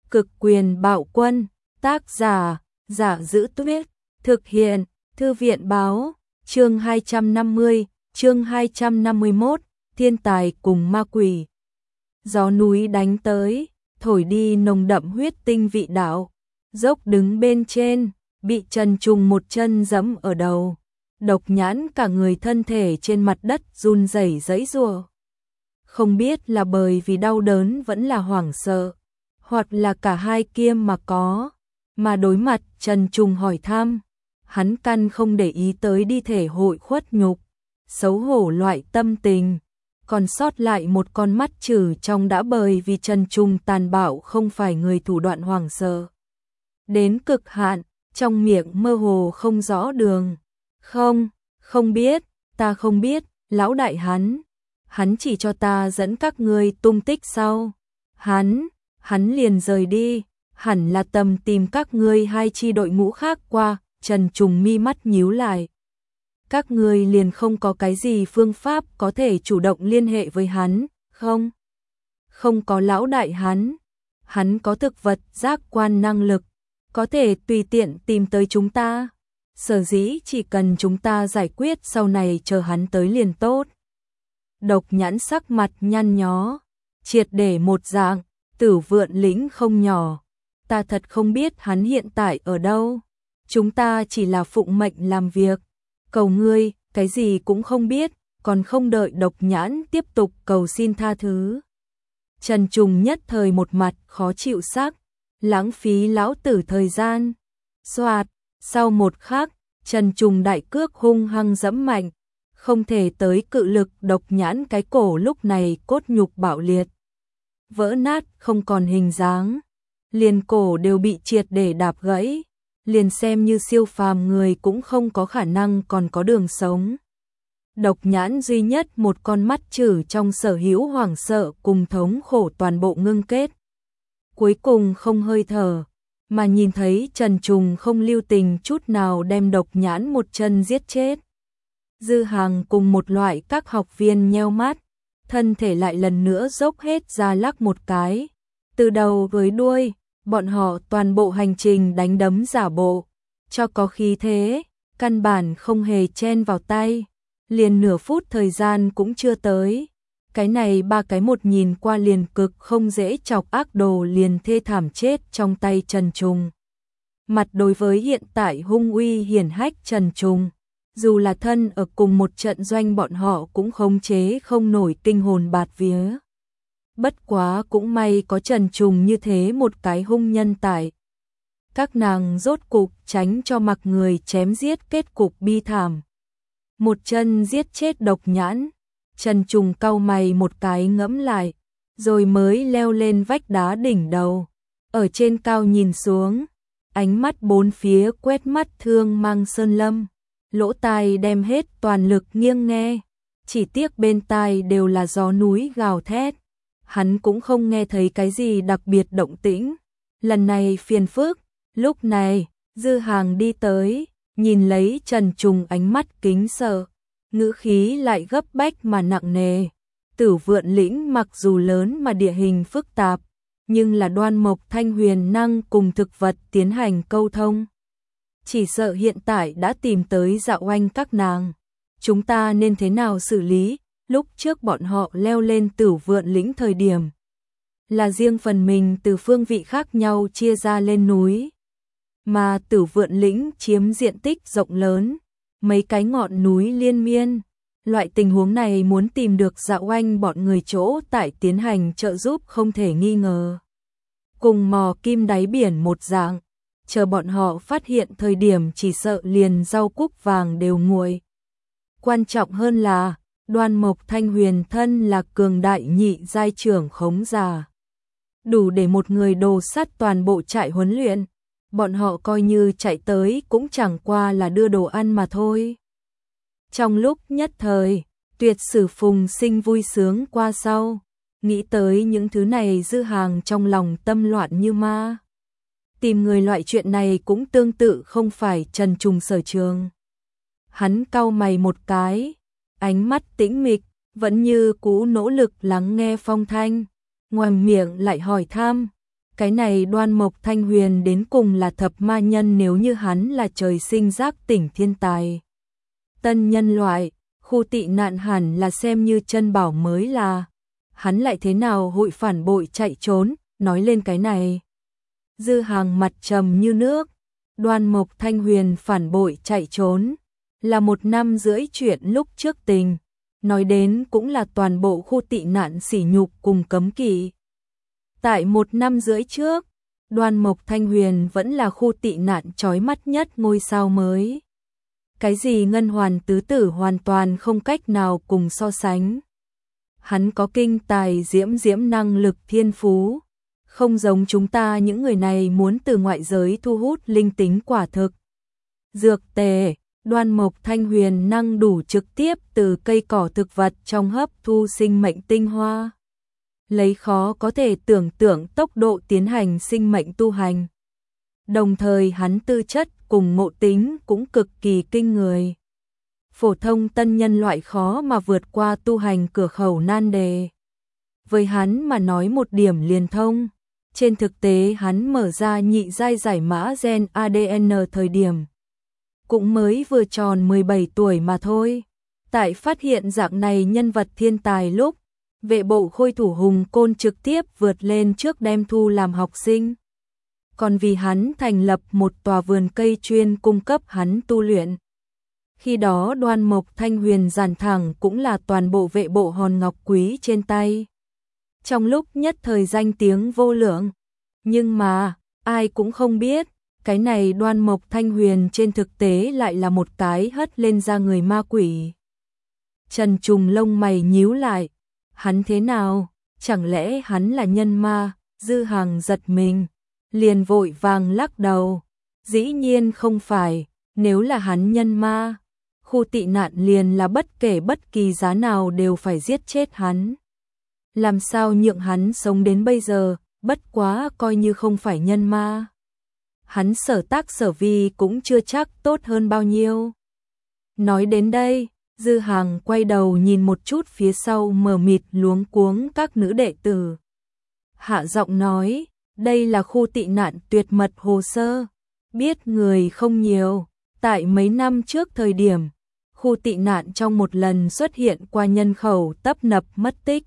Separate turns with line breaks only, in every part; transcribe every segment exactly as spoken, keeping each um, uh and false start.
Cực quyền bạo quân, tác giả, Giả Giữ Tuyết, thực hiện, Thư viện báo, chương hai trăm năm mươi, chương hai trăm năm mươi mốt, thiên tài cùng ma quỷ. Gió núi đánh tới, thổi đi nồng đậm huyết tinh vị đạo, dốc đứng bên trên, bị Trần Trùng một chân giẫm ở đầu. Độc Nhãn cả người thân thể trên mặt đất run rẩy giãy giụa. Không biết là bởi vì đau đớn vẫn là hoảng sợ, hoặc là cả hai kiêm mà có, mà đối mặt Trần Trùng hỏi thăm, hắn căn không để ý tới đi thể hội khuất nhục, xấu hổ loại tâm tình, còn sót lại một con mắt trừ trong đã bởi vì Trần Trùng tàn bạo không phải người thủ đoạn hoảng sợ. Đến cực hạn, trong miệng mơ hồ không rõ đường. Không, không biết, ta không biết, lão đại hắn, hắn chỉ cho ta dẫn các ngươi tung tích sau. Hắn, hắn liền rời đi, hẳn là tầm tìm các ngươi hai chi đội ngũ khác qua. Trần Trùng mi mắt nhíu lại. Các ngươi liền không có cái gì phương pháp có thể chủ động liên hệ với hắn, không? Không có lão đại hắn, hắn có thực vật giác quan năng lực, có thể tùy tiện tìm tới chúng ta. Sở dĩ chỉ cần chúng ta giải quyết sau này chờ hắn tới liền tốt. Độc Nhãn sắc mặt nhăn nhó, triệt để một dạng, Tử Vượn Lĩnh không nhỏ, ta thật không biết hắn hiện tại ở đâu. Chúng ta chỉ là phụng mệnh làm việc, cầu ngươi, cái gì cũng không biết, còn không đợi Độc Nhãn tiếp tục cầu xin tha thứ. Trần Trùng nhất thời một mặt khó chịu sắc, lãng phí lão tử thời gian. Xoạt, sau một khắc, Trần Trùng đại cước hung hăng giẫm mạnh, không thể tới cự lực Độc Nhãn cái cổ lúc này cốt nhục bạo liệt, vỡ nát không còn hình dáng, liền cổ đều bị triệt để đạp gãy, liền xem như siêu phàm người cũng không có khả năng còn có đường sống. Độc Nhãn duy nhất một con mắt trừ trong sở hữu hoảng sợ cùng thống khổ toàn bộ ngưng kết. Cuối cùng không hơi thở, mà nhìn thấy Trần Trùng không lưu tình chút nào đem Độc Nhãn một chân giết chết. Dư Hàng cùng một loại các học viên nheo mắt, thân thể lại lần nữa dốc hết ra lắc một cái. Từ đầu với đuôi, bọn họ toàn bộ hành trình đánh đấm giả bộ, cho có khí thế, căn bản không hề chen vào tay. Liền nửa phút thời gian cũng chưa tới. Cái này ba cái một nhìn qua liền cực không dễ chọc ác đồ liền thê thảm chết trong tay Trần Trùng. Mặt đối với hiện tại hung uy hiển hách Trần Trùng, dù là thân ở cùng một trận doanh bọn họ cũng khống chế không nổi kinh hồn bạt vía. Bất quá cũng may có Trần Trùng như thế một cái hung nhân tại. Các nàng rốt cục tránh cho mặc người chém giết kết cục bi thảm. Một chân giết chết Độc Nhãn, Trần Trùng cau mày một cái ngẫm lại, rồi mới leo lên vách đá đỉnh đầu. Ở trên cao nhìn xuống, ánh mắt bốn phía quét mắt thương mang sơn lâm, lỗ tai đem hết toàn lực nghiêng nghe, chỉ tiếc bên tai đều là gió núi gào thét. Hắn cũng không nghe thấy cái gì đặc biệt động tĩnh. Lần này phiền phức, lúc này, Dư Hàng đi tới, nhìn lấy Trần Trùng ánh mắt kính sợ, ngữ khí lại gấp bách mà nặng nề. Tử Vượn Lĩnh mặc dù lớn mà địa hình phức tạp, nhưng là Đoan Mộc Thanh huyền năng cùng thực vật tiến hành câu thông. Chỉ sợ hiện tại đã tìm tới Dạo Oanh các nàng. Chúng ta nên thế nào xử lý? Lúc trước bọn họ leo lên Tử Vượn Lĩnh thời điểm, là riêng phần mình từ phương vị khác nhau chia ra lên núi. Mà Tử Vượn Lĩnh chiếm diện tích rộng lớn, mấy cái ngọn núi liên miên. Loại tình huống này muốn tìm được Dạo Oanh bọn người chỗ tại tiến hành trợ giúp không thể nghi ngờ. Cùng mò kim đáy biển một dạng, chờ bọn họ phát hiện thời điểm chỉ sợ liền rau cúc vàng đều nguội. Quan trọng hơn là, Đoan Mộc Thanh huyền thân là cường đại nhị giai trưởng khống giả, đủ để một người đồ sắt toàn bộ trại huấn luyện. Bọn họ coi như chạy tới cũng chẳng qua là đưa đồ ăn mà thôi. Trong lúc nhất thời, Tuyệt Sử Phùng Sinh vui sướng qua sau, nghĩ tới những thứ này Dư Hàng trong lòng tâm loạn như ma. Tìm người loại chuyện này cũng tương tự không phải Trần Trùng sở trường. Hắn cau mày một cái, ánh mắt tĩnh mịch, vẫn như cũ nỗ lực lắng nghe phong thanh, ngoài miệng lại hỏi thăm, Cái này Đoan Mộc Thanh Huyền đến cùng là thập ma nhân, nếu như hắn là trời sinh giác tỉnh thiên tài. Tân nhân loại, khu tị nạn hẳn là xem như chân bảo mới là. Hắn lại thế nào hội phản bội chạy trốn, nói lên cái này. Dư Hàng mặt trầm như nước, Đoan Mộc Thanh Huyền phản bội chạy trốn, là một năm rưỡi chuyện lúc trước tình. Nói đến cũng là toàn bộ khu tị nạn sỉ nhục cùng cấm kỵ. Tại một năm rưỡi trước, Đoan Mộc Thanh Huyền vẫn là khu tị nạn chói mắt nhất ngôi sao mới. Cái gì ngân hoàn tứ tử hoàn toàn không cách nào cùng so sánh. Hắn có kinh tài diễm diễm năng lực thiên phú, không giống chúng ta những người này muốn từ ngoại giới thu hút linh tính quả thực. Dược tề, Đoan Mộc Thanh Huyền năng đủ trực tiếp từ cây cỏ thực vật trong hấp thu sinh mệnh tinh hoa. Lấy khó có thể tưởng tượng tốc độ tiến hành sinh mệnh tu hành. Đồng thời hắn tư chất cùng ngộ tính cũng cực kỳ kinh người. Phổ thông tân nhân loại khó mà vượt qua tu hành cửa khẩu nan đề. Với hắn mà nói một điểm liền thông. Trên thực tế hắn mở ra nhị giai giải mã gen a đê en thời điểm cũng mới vừa tròn mười bảy tuổi mà thôi. Tại phát hiện dạng này nhân vật thiên tài lúc, vệ bộ Khôi Thủ Hùng Côn trực tiếp vượt lên trước đem thu làm học sinh. Còn vì hắn thành lập một tòa vườn cây chuyên cung cấp hắn tu luyện. Khi đó Đoan Mộc Thanh Huyền giản thẳng cũng là toàn bộ vệ bộ hòn ngọc quý trên tay. Trong lúc nhất thời danh tiếng vô lượng, nhưng mà ai cũng không biết, cái này Đoan Mộc Thanh Huyền trên thực tế lại là một cái hất lên ra người ma quỷ. Trần Trùng lông mày nhíu lại, hắn thế nào, chẳng lẽ hắn là nhân ma? Dư Hàng giật mình, liền vội vàng lắc đầu, dĩ nhiên không phải, nếu là hắn nhân ma, khu tị nạn liền là bất kể bất kỳ giá nào đều phải giết chết hắn. Làm sao nhượng hắn sống đến bây giờ, bất quá coi như không phải nhân ma. Hắn sở tác sở vi cũng chưa chắc tốt hơn bao nhiêu. Nói đến đây, Dư Hàng quay đầu nhìn một chút phía sau mờ mịt luống cuống các nữ đệ tử. Hạ giọng nói, đây là khu tị nạn tuyệt mật hồ sơ, biết người không nhiều. Tại mấy năm trước thời điểm, khu tị nạn trong một lần xuất hiện qua nhân khẩu tấp nập mất tích.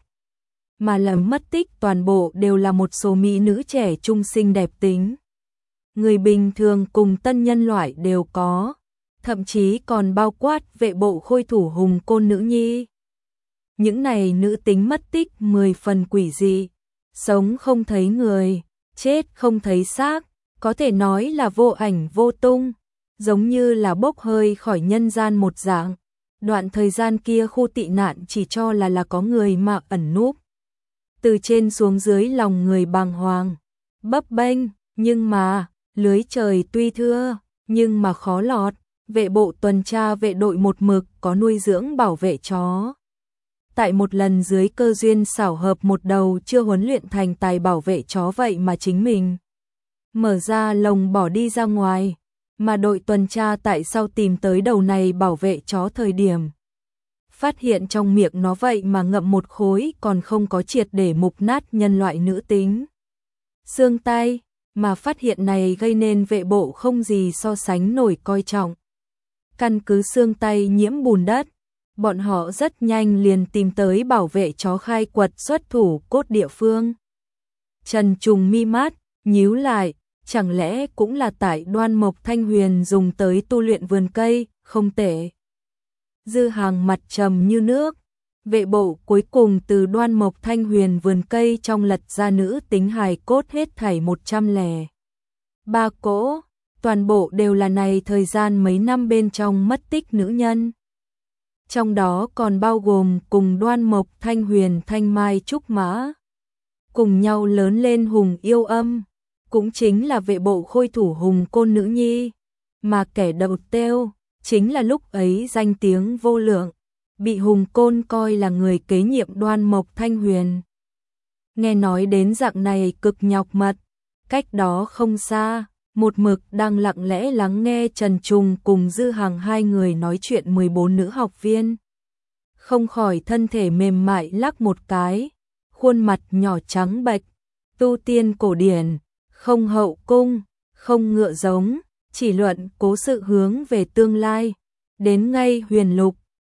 Mà lần mất tích toàn bộ đều là một số mỹ nữ trẻ trung xinh đẹp tính. Người bình thường cùng tân nhân loại đều có, thậm chí còn bao quát vệ bộ Khôi Thủ Hùng Côn nữ nhi. Những này nữ tính mất tích mười phần quỷ dị, sống không thấy người, chết không thấy xác, có thể nói là vô ảnh vô tung, giống như là bốc hơi khỏi nhân gian một dạng. Đoạn thời gian kia khu tị nạn chỉ cho là là có người mà ẩn núp. Từ trên xuống dưới lòng người bàng hoàng, bấp bênh, nhưng mà, lưới trời tuy thưa, nhưng mà khó lọt. Vệ bộ tuần tra vệ đội một mực có nuôi dưỡng bảo vệ chó. Tại một lần dưới cơ duyên xảo hợp một đầu chưa huấn luyện thành tài bảo vệ chó vậy mà chính mình mở ra lồng bỏ đi ra ngoài, mà đội tuần tra tại sao tìm tới đầu này bảo vệ chó thời điểm. Phát hiện trong miệng nó vậy mà ngậm một khối còn không có triệt để mục nát nhân loại nữ tính. Xương tay, mà phát hiện này gây nên vệ bộ không gì so sánh nổi coi trọng. Căn cứ xương tay nhiễm bùn đất, bọn họ rất nhanh liền tìm tới bảo vệ chó khai quật xuất thủ cốt địa phương. Trần Trùng mi mắt, nhíu lại, chẳng lẽ cũng là tại Đoan Mộc Thanh Huyền dùng tới tu luyện vườn cây, không tệ. Dư Hàng mặt trầm như nước, vệ bộ cuối cùng từ Đoan Mộc Thanh Huyền vườn cây trong lật ra nữ tính hài cốt hết thảy một trăm lẻ ba cỗ. Toàn bộ đều là này thời gian mấy năm bên trong mất tích nữ nhân. Trong đó còn bao gồm cùng Đoan Mộc Thanh Huyền Thanh Mai Trúc Mã. Cùng nhau lớn lên Hùng Yêu Âm, cũng chính là vệ bộ Khôi Thủ Hùng Côn nữ nhi. Mà kẻ đầu tiêu, chính là lúc ấy danh tiếng vô lượng, bị Hùng Côn coi là người kế nhiệm Đoan Mộc Thanh Huyền. Nghe nói đến dạng này cực nhọc mật, cách đó không xa. Một mực đang lặng lẽ lắng nghe Trần Trùng cùng Dư Hàng hai người nói chuyện mười bốn nữ học viên. Không khỏi thân thể mềm mại lắc một cái, khuôn mặt nhỏ trắng bệch, tu tiên cổ điển, không hậu cung, không ngựa giống, chỉ luận cố sự hướng về tương lai. Đến ngay huyền lục,